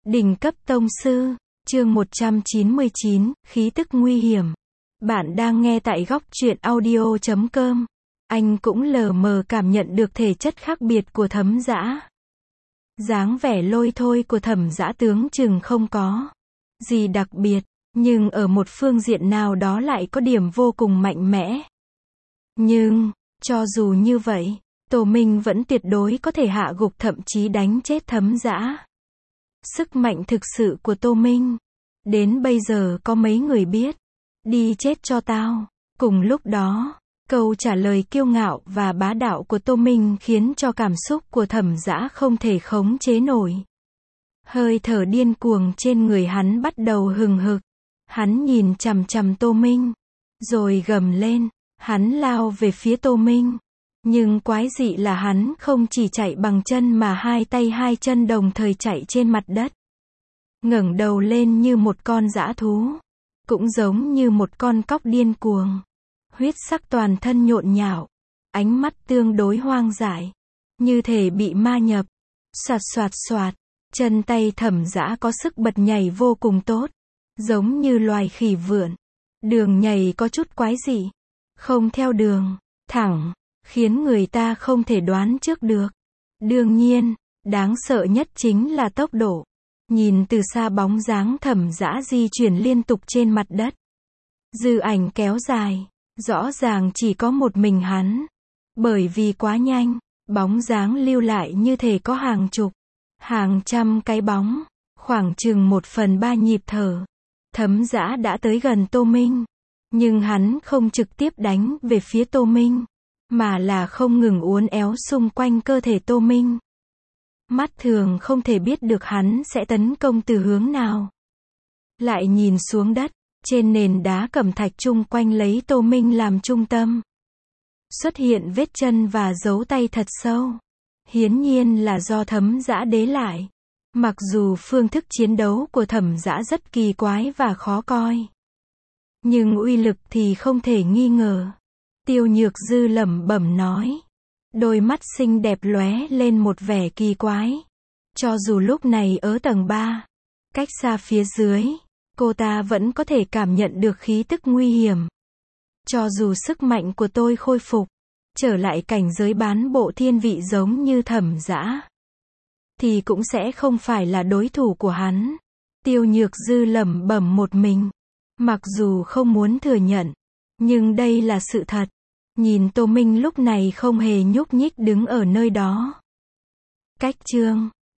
Đỉnh cấp tông sư, chương 199, khí tức nguy hiểm. Bạn đang nghe tại góc truyện audio.com. Anh cũng lờ mờ cảm nhận được thể chất khác biệt của Thấm Dã. Dáng vẻ lôi thôi của Thẩm Dã tướng chừng không có gì đặc biệt, nhưng ở một phương diện nào đó lại có điểm vô cùng mạnh mẽ. Nhưng, cho dù như vậy, Tô Minh vẫn tuyệt đối có thể hạ gục thậm chí đánh chết Thấm Dã. Sức mạnh thực sự của Tô Minh, đến bây giờ có mấy người biết. Đi chết cho tao. Cùng lúc đó, câu trả lời kiêu ngạo và bá đạo của Tô Minh khiến cho cảm xúc của Thẩm Dã không thể khống chế nổi. Hơi thở điên cuồng trên người hắn bắt đầu hừng hực. Hắn nhìn chằm chằm Tô Minh, rồi gầm lên. Hắn lao về phía Tô Minh. Nhưng quái dị là hắn không chỉ chạy bằng chân mà hai tay hai chân đồng thời chạy trên mặt đất. Ngẩng đầu lên như một con dã thú. Cũng giống như một con cóc điên cuồng. Huyết sắc toàn thân nhộn nhạo. Ánh mắt tương đối hoang dại. Như thể bị ma nhập. Soạt soạt soạt. Chân tay Thẩm Dã có sức bật nhảy vô cùng tốt. Giống như loài khỉ vượn. Đường nhảy có chút quái dị. Không theo đường thẳng, khiến người ta không thể đoán trước được. Đương nhiên, đáng sợ nhất chính là tốc độ. Nhìn từ xa bóng dáng Thẩm Dã di chuyển liên tục trên mặt đất. Dư ảnh kéo dài, rõ ràng chỉ có một mình hắn. Bởi vì quá nhanh, bóng dáng lưu lại như thể có hàng chục, hàng trăm cái bóng, khoảng chừng 1/3 nhịp thở. Thấm Dã đã tới gần Tô Minh. Nhưng hắn không trực tiếp đánh về phía Tô Minh, mà là không ngừng uốn éo xung quanh cơ thể Tô Minh. Mắt thường không thể biết được hắn sẽ tấn công từ hướng nào. Lại nhìn xuống đất, trên nền đá cẩm thạch chung quanh lấy Tô Minh làm trung tâm. Xuất hiện vết chân và dấu tay thật sâu. Hiển nhiên là do Thấm Dã để lại. Mặc dù phương thức chiến đấu của Thẩm Dã rất kỳ quái và khó coi. Nhưng uy lực thì không thể nghi ngờ. Tiêu Nhược Dư lẩm bẩm nói. Đôi mắt xinh đẹp lóe lên một vẻ kỳ quái. Cho dù lúc này ở tầng 3, cách xa phía dưới, cô ta vẫn có thể cảm nhận được khí tức nguy hiểm. Cho dù sức mạnh của tôi khôi phục, trở lại cảnh giới bán bộ thiên vị giống như Thẩm Dã, thì cũng sẽ không phải là đối thủ của hắn. Tiêu Nhược Dư lẩm bẩm một mình. Mặc dù không muốn thừa nhận, nhưng đây là sự thật. Nhìn Tô Minh lúc này không hề nhúc nhích đứng ở nơi đó. Cách chương